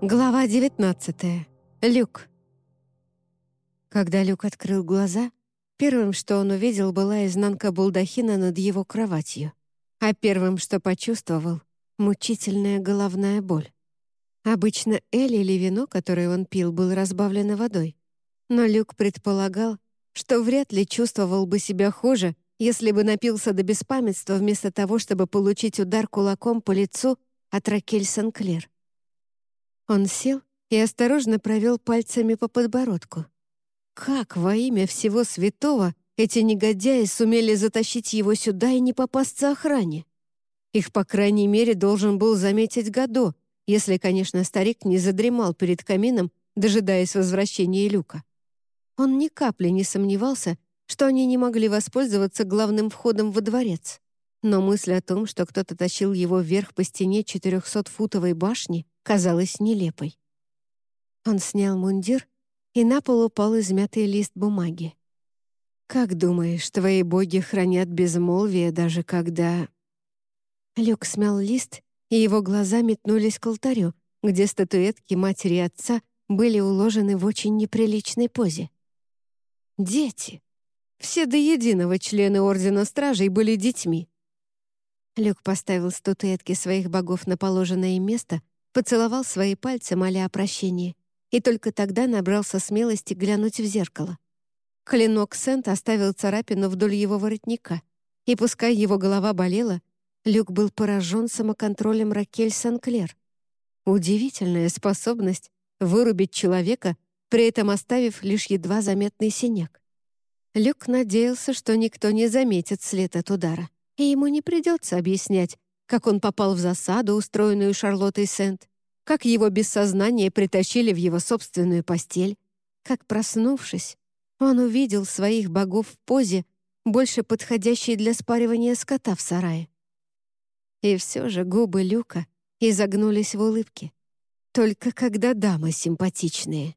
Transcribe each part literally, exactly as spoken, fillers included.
Глава девятнадцатая. Люк. Когда Люк открыл глаза, первым, что он увидел, была изнанка балдахина над его кроватью, а первым, что почувствовал — мучительная головная боль. Обычно эль или вино, которое он пил, было разбавлено водой, но Люк предполагал, что вряд ли чувствовал бы себя хуже, если бы напился до беспамятства вместо того, чтобы получить удар кулаком по лицу от Ракель Сенклер. Он сел и осторожно провел пальцами по подбородку. Как во имя всего святого эти негодяи сумели затащить его сюда и не попасться охране? Их, по крайней мере, должен был заметить Годо, если, конечно, старик не задремал перед камином, дожидаясь возвращения Люка. Он ни капли не сомневался, что они не могли воспользоваться главным входом во дворец. Но мысль о том, что кто-то тащил его вверх по стене четырехсотфутовой башни, казалась нелепой. Он снял мундир, и на пол упал измятый лист бумаги. «Как думаешь, твои боги хранят безмолвие, даже когда...» Люк смял лист, и его глаза метнулись к алтарю, где статуэтки матери и отца были уложены в очень неприличной позе. Дети! Все до единого члены Ордена Стражей были детьми. Люк поставил статуэтки своих богов на положенное им место, поцеловал свои пальцы, моля о прощении, и только тогда набрался смелости глянуть в зеркало. Клинок Сент оставил царапину вдоль его воротника, и пускай его голова болела, Люк был поражен самоконтролем Ракель Сенклер. Удивительная способность вырубить человека, при этом оставив лишь едва заметный синяк. Люк надеялся, что никто не заметит след от удара, и ему не придется объяснять, как он попал в засаду, устроенную Шарлоттой Сент, как его без сознания притащили в его собственную постель, как, проснувшись, он увидел своих богов в позе, больше подходящей для спаривания скота в сарае. И все же губы Люка изогнулись в улыбке. Только когда дамы симпатичные.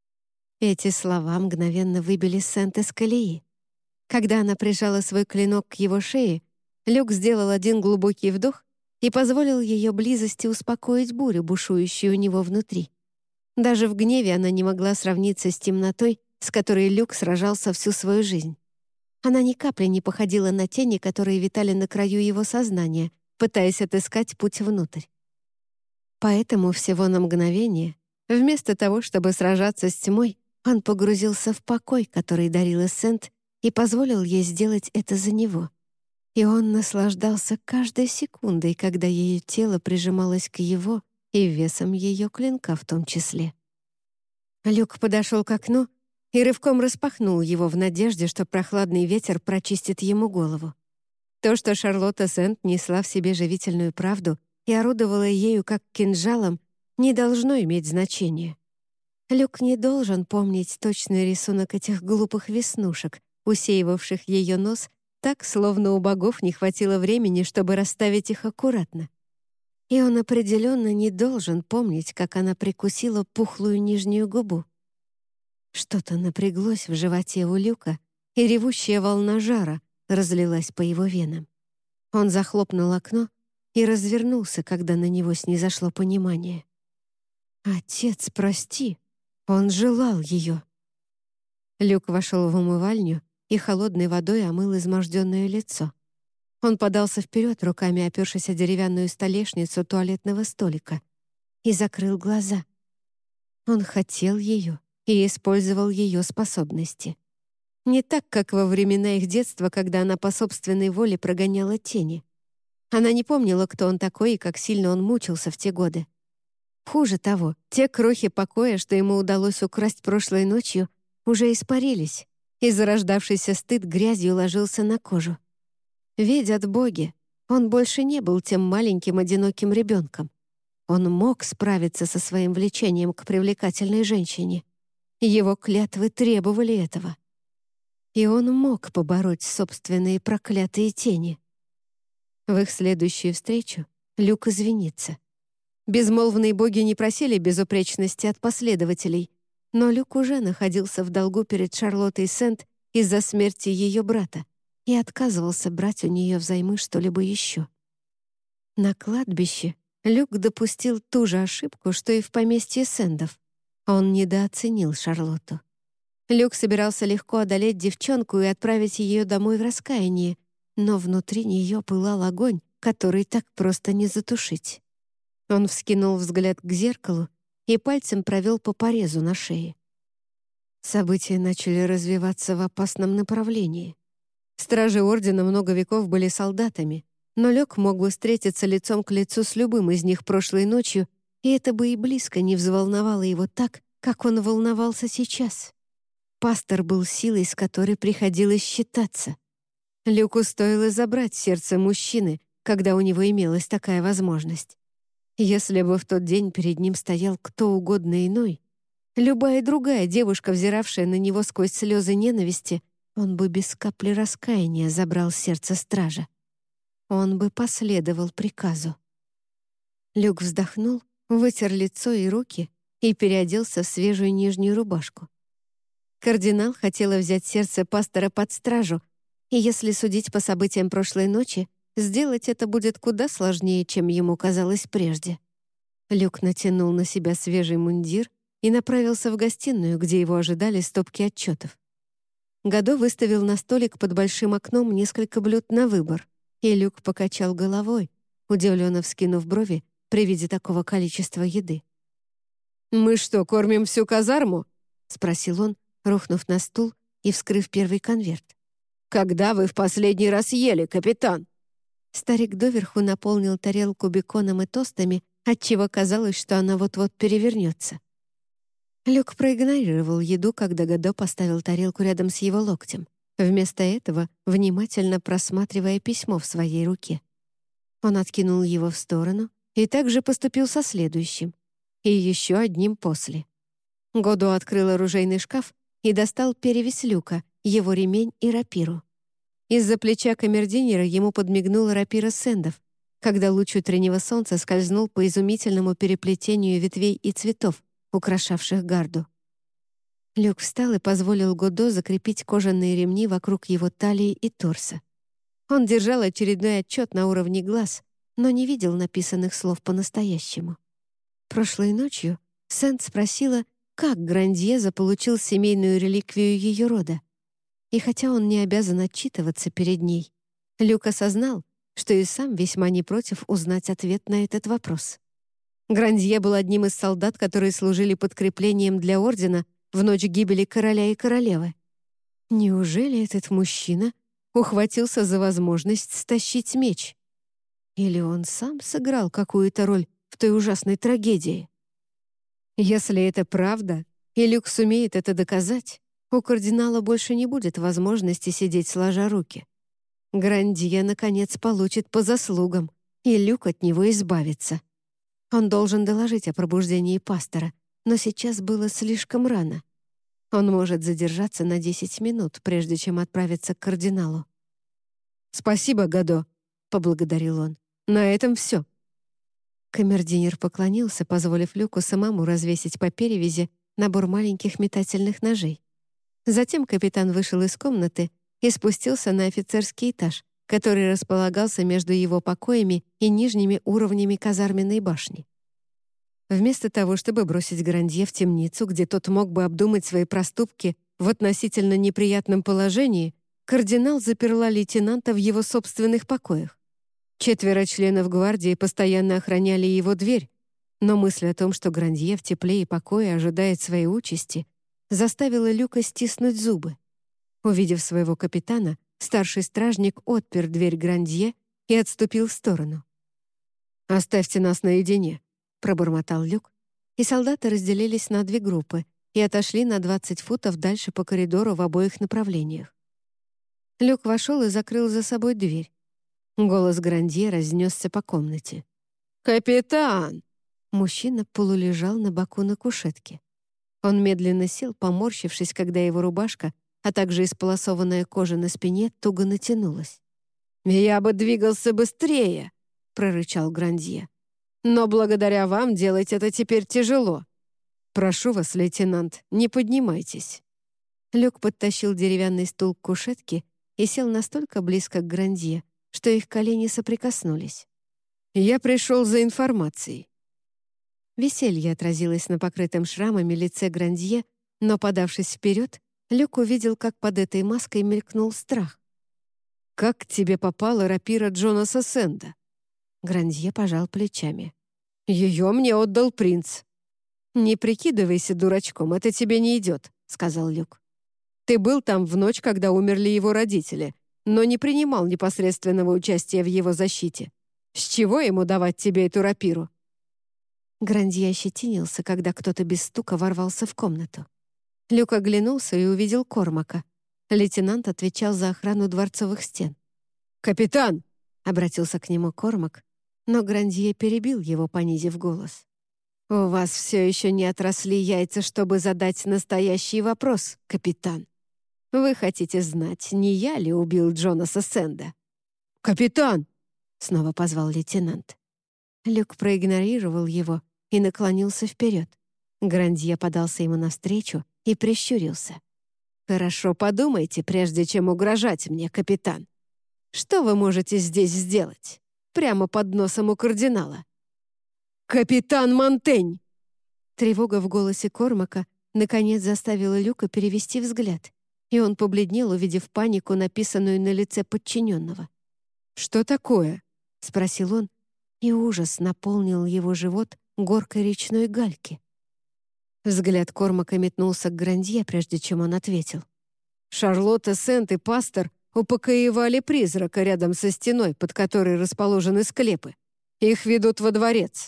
Эти слова мгновенно выбили Сент из колеи. Когда она прижала свой клинок к его шее, Люк сделал один глубокий вдох и позволил ее близости успокоить бурю, бушующую у него внутри. Даже в гневе она не могла сравниться с темнотой, с которой Люк сражался всю свою жизнь. Она ни капли не походила на тени, которые витали на краю его сознания, пытаясь отыскать путь внутрь. Поэтому всего на мгновение, вместо того, чтобы сражаться с тьмой, он погрузился в покой, который дарила Сент, и позволил ей сделать это за него. И он наслаждался каждой секундой, когда ее тело прижималось к его и весом ее клинка в том числе. Люк подошел к окну и рывком распахнул его в надежде, что прохладный ветер прочистит ему голову. То, что Шарлотта Сент несла в себе живительную правду и орудовала ею как кинжалом, не должно иметь значения. Люк не должен помнить точный рисунок этих глупых веснушек, усеивавших ее нос, так, словно у богов не хватило времени, чтобы расставить их аккуратно. И он определенно не должен помнить, как она прикусила пухлую нижнюю губу. Что-то напряглось в животе у Люка, и ревущая волна жара разлилась по его венам. Он захлопнул окно и развернулся, когда на него снизошло понимание. «Отец, прости, он желал ее». Люк вошел в умывальню и холодной водой омыл изможденное лицо. Он подался вперед, руками опершись о деревянную столешницу туалетного столика, и закрыл глаза. Он хотел ее и использовал ее способности. Не так, как во времена их детства, когда она по собственной воле прогоняла тени. Она не помнила, кто он такой и как сильно он мучился в те годы. Хуже того, те крохи покоя, что ему удалось украсть прошлой ночью, уже испарились, и зарождавшийся стыд грязью ложился на кожу. Видят боги, он больше не был тем маленьким одиноким ребенком. Он мог справиться со своим влечением к привлекательной женщине. Его клятвы требовали этого. И он мог побороть собственные проклятые тени. В их следующую встречу Люк извинится. Безмолвные боги не просили безупречности от последователей, но Люк уже находился в долгу перед Шарлоттой Сент из-за смерти ее брата и отказывался брать у нее взаймы что-либо еще. На кладбище Люк допустил ту же ошибку, что и в поместье Сэндов. Он недооценил Шарлотту. Люк собирался легко одолеть девчонку и отправить ее домой в раскаянии, но внутри нее пылал огонь, который так просто не затушить. Он вскинул взгляд к зеркалу и пальцем провел по порезу на шее. События начали развиваться в опасном направлении. Стражи Ордена много веков были солдатами, но Люк мог бы встретиться лицом к лицу с любым из них прошлой ночью, и это бы и близко не взволновало его так, как он волновался сейчас. Пастор был силой, с которой приходилось считаться. Люку стоило забрать сердце мужчины, когда у него имелась такая возможность. Если бы в тот день перед ним стоял кто угодно иной, любая другая девушка, взиравшая на него сквозь слезы ненависти, он бы без капли раскаяния забрал сердце стража. Он бы последовал приказу. Люк вздохнул, вытер лицо и руки и переоделся в свежую нижнюю рубашку. Кардинал хотела взять сердце пастора под стражу, и если судить по событиям прошлой ночи, сделать это будет куда сложнее, чем ему казалось прежде. Люк натянул на себя свежий мундир и направился в гостиную, где его ожидали стопки отчетов. Гадо выставил на столик под большим окном несколько блюд на выбор, и Люк покачал головой, удивленно вскинув брови при виде такого количества еды. «Мы что, кормим всю казарму?» — спросил он, рухнув на стул и вскрыв первый конверт. «Когда вы в последний раз ели, капитан?» Старик доверху наполнил тарелку беконом и тостами, отчего казалось, что она вот-вот перевернется. Люк проигнорировал еду, когда Гадо поставил тарелку рядом с его локтем, вместо этого внимательно просматривая письмо в своей руке. Он откинул его в сторону и также поступил со следующим, и еще одним после. Годо открыл оружейный шкаф и достал перевязь Люка, его ремень и рапиру. Из-за плеча камердинера ему подмигнула рапира Сэндов, когда луч утреннего солнца скользнул по изумительному переплетению ветвей и цветов, украшавших гарду. Люк встал и позволил Годо закрепить кожаные ремни вокруг его талии и торса. Он держал очередной отчет на уровне глаз, но не видел написанных слов по-настоящему. Прошлой ночью Сэнд спросила, как Грандье заполучил семейную реликвию ее рода. И хотя он не обязан отчитываться перед ней, Люк осознал, что и сам весьма не против узнать ответ на этот вопрос. Грандье был одним из солдат, которые служили подкреплением для Ордена в ночь гибели короля и королевы. Неужели этот мужчина ухватился за возможность стащить меч? Или он сам сыграл какую-то роль в той ужасной трагедии? Если это правда, и Люк сумеет это доказать, у кардинала больше не будет возможности сидеть сложа руки. Грандье, наконец, получит по заслугам, и Люк от него избавится. Он должен доложить о пробуждении пастора, но сейчас было слишком рано. Он может задержаться на десять минут, прежде чем отправиться к кардиналу. «Спасибо, Гадо», — поблагодарил он. «На этом все». Камердинер поклонился, позволив Люку самому развесить по перевязи набор маленьких метательных ножей. Затем капитан вышел из комнаты и спустился на офицерский этаж, который располагался между его покоями и нижними уровнями казарменной башни. Вместо того, чтобы бросить Грандье в темницу, где тот мог бы обдумать свои проступки в относительно неприятном положении, кардинал заперла лейтенанта в его собственных покоях. Четверо членов гвардии постоянно охраняли его дверь, но мысль о том, что Грандье в тепле и покое ожидает своей участи, заставила Люка стиснуть зубы. Увидев своего капитана, старший стражник отпер дверь Грандье и отступил в сторону. «Оставьте нас наедине», — пробормотал Люк, и солдаты разделились на две группы и отошли на двадцать футов дальше по коридору в обоих направлениях. Люк вошел и закрыл за собой дверь. Голос Грандье разнесся по комнате. «Капитан!» Мужчина полулежал на боку на кушетке. Он медленно сел, поморщившись, когда его рубашка, а также исполосованная кожа на спине, туго натянулась. «Я бы двигался быстрее!» — прорычал Грандье. «Но благодаря вам делать это теперь тяжело. Прошу вас, лейтенант, не поднимайтесь». Люк подтащил деревянный стул к кушетке и сел настолько близко к Грандье, что их колени соприкоснулись. «Я пришел за информацией». Веселье отразилось на покрытом шрамами лице Грандье, но, подавшись вперед, Люк увидел, как под этой маской мелькнул страх. «Как к тебе попала рапира Джонаса Сэнда?» Грандье пожал плечами. «Ее мне отдал принц». «Не прикидывайся дурачком, это тебе не идет», — сказал Люк. «Ты был там в ночь, когда умерли его родители, но не принимал непосредственного участия в его защите. С чего ему давать тебе эту рапиру?» Грандье ощетинился, когда кто-то без стука ворвался в комнату. Люк оглянулся и увидел Кормака. Лейтенант отвечал за охрану дворцовых стен. «Капитан!» — обратился к нему Кормак, но Грандье перебил его, понизив голос. «У вас все еще не отросли яйца, чтобы задать настоящий вопрос, капитан. Вы хотите знать, не я ли убил Джонаса Сэнда?» «Капитан!» — снова позвал лейтенант. Люк проигнорировал его и наклонился вперед. Грандье подался ему навстречу и прищурился. «Хорошо подумайте, прежде чем угрожать мне, капитан. Что вы можете здесь сделать? Прямо под носом у кардинала?» «Капитан Монтень!» Тревога в голосе Кормака наконец заставила Люка перевести взгляд, и он побледнел, увидев панику, написанную на лице подчиненного. «Что такое?» — спросил он, и ужас наполнил его живот горкой речной гальки. Взгляд Кормака метнулся к Грандье, прежде чем он ответил. «Шарлотта Сент и пастор упокоевали призрака рядом со стеной, под которой расположены склепы. Их ведут во дворец».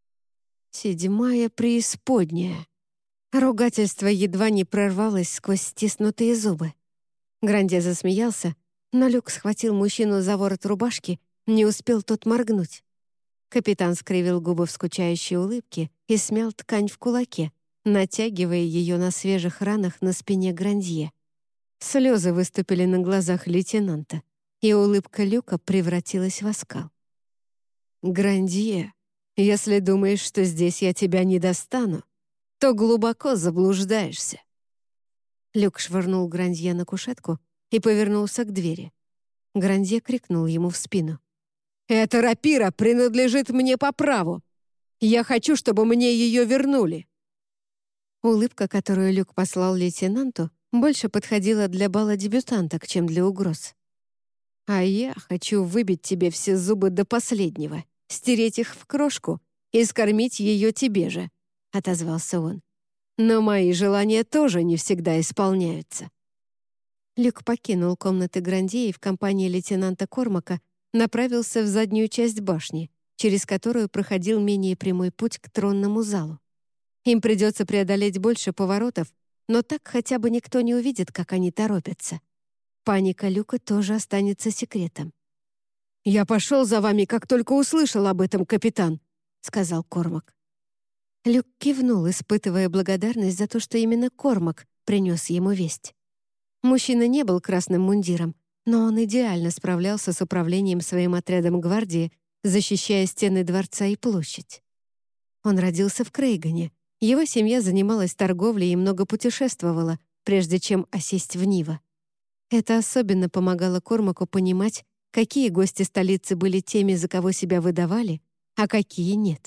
Седьмая преисподняя. Ругательство едва не прорвалось сквозь стиснутые зубы. Грандье засмеялся, но Люк схватил мужчину за ворот рубашки, не успел тот моргнуть. Капитан скривил губы в скучающей улыбке и смял ткань в кулаке, натягивая ее на свежих ранах на спине Грандье. Слезы выступили на глазах лейтенанта, и улыбка Люка превратилась в оскал. «Грандье, если думаешь, что здесь я тебя не достану, то глубоко заблуждаешься». Люк швырнул Грандье на кушетку и повернулся к двери. Грандье крикнул ему в спину. «Эта рапира принадлежит мне по праву. Я хочу, чтобы мне ее вернули». Улыбка, которую Люк послал лейтенанту, больше подходила для бала дебютанток, чем для угроз. «А я хочу выбить тебе все зубы до последнего, стереть их в крошку и скормить ее тебе же», — отозвался он. «Но мои желания тоже не всегда исполняются». Люк покинул комнаты Грандье и в компании лейтенанта Кормака направился в заднюю часть башни, через которую проходил менее прямой путь к тронному залу. Им придется преодолеть больше поворотов, но так хотя бы никто не увидит, как они торопятся. Паника Люка тоже останется секретом. «Я пошел за вами, как только услышал об этом, капитан», — сказал Кормак. Люк кивнул, испытывая благодарность за то, что именно Кормак принес ему весть. Мужчина не был красным мундиром, но он идеально справлялся с управлением своим отрядом гвардии, защищая стены дворца и площадь. Он родился в Крейгане. Его семья занималась торговлей и много путешествовала, прежде чем осесть в Нива. Это особенно помогало Кормаку понимать, какие гости столицы были теми, за кого себя выдавали, а какие нет.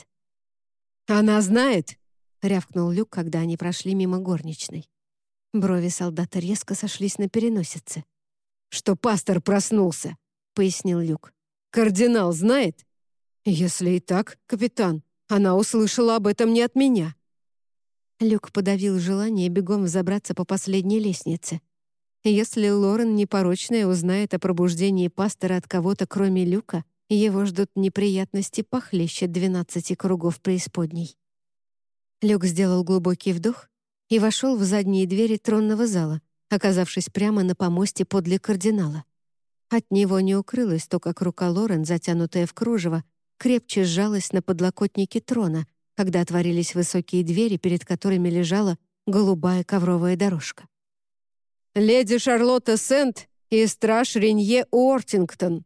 «Она знает!» — рявкнул Люк, когда они прошли мимо горничной. Брови солдата резко сошлись на переносице. «Что пастор проснулся», — пояснил Люк. «Кардинал знает?» «Если и так, капитан, она услышала об этом не от меня». Люк подавил желание бегом взобраться по последней лестнице. Если Лорен непорочная узнает о пробуждении пастора от кого-то, кроме Люка, его ждут неприятности похлеще двенадцати кругов преисподней. Люк сделал глубокий вдох и вошел в задние двери тронного зала, оказавшись прямо на помосте подле кардинала. От него не укрылось то, как рука Лорен, затянутая в кружево, крепче сжалась на подлокотнике трона, когда отворились высокие двери, перед которыми лежала голубая ковровая дорожка. «Леди Шарлотта Сент и страж Ренье Уортингтон».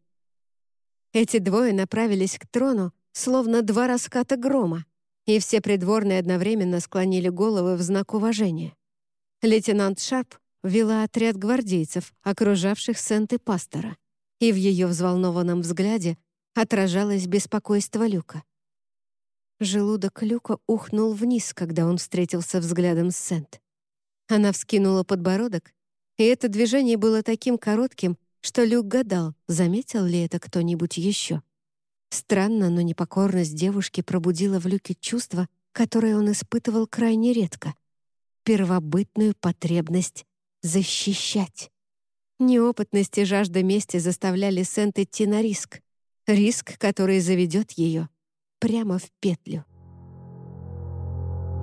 Эти двое направились к трону, словно два раската грома, и все придворные одновременно склонили головы в знак уважения. Лейтенант Шарп вела отряд гвардейцев, окружавших Сент и пастора, и в ее взволнованном взгляде отражалось беспокойство Люка. Желудок Люка ухнул вниз, когда он встретился взглядом с Сент. Она вскинула подбородок, и это движение было таким коротким, что Люк гадал, заметил ли это кто-нибудь еще. Странно, но непокорность девушки пробудила в Люке чувство, которое он испытывал крайне редко — первобытную потребность защищать. Неопытность и жажда мести заставляли Сент идти на риск, риск, который заведет ее прямо в петлю.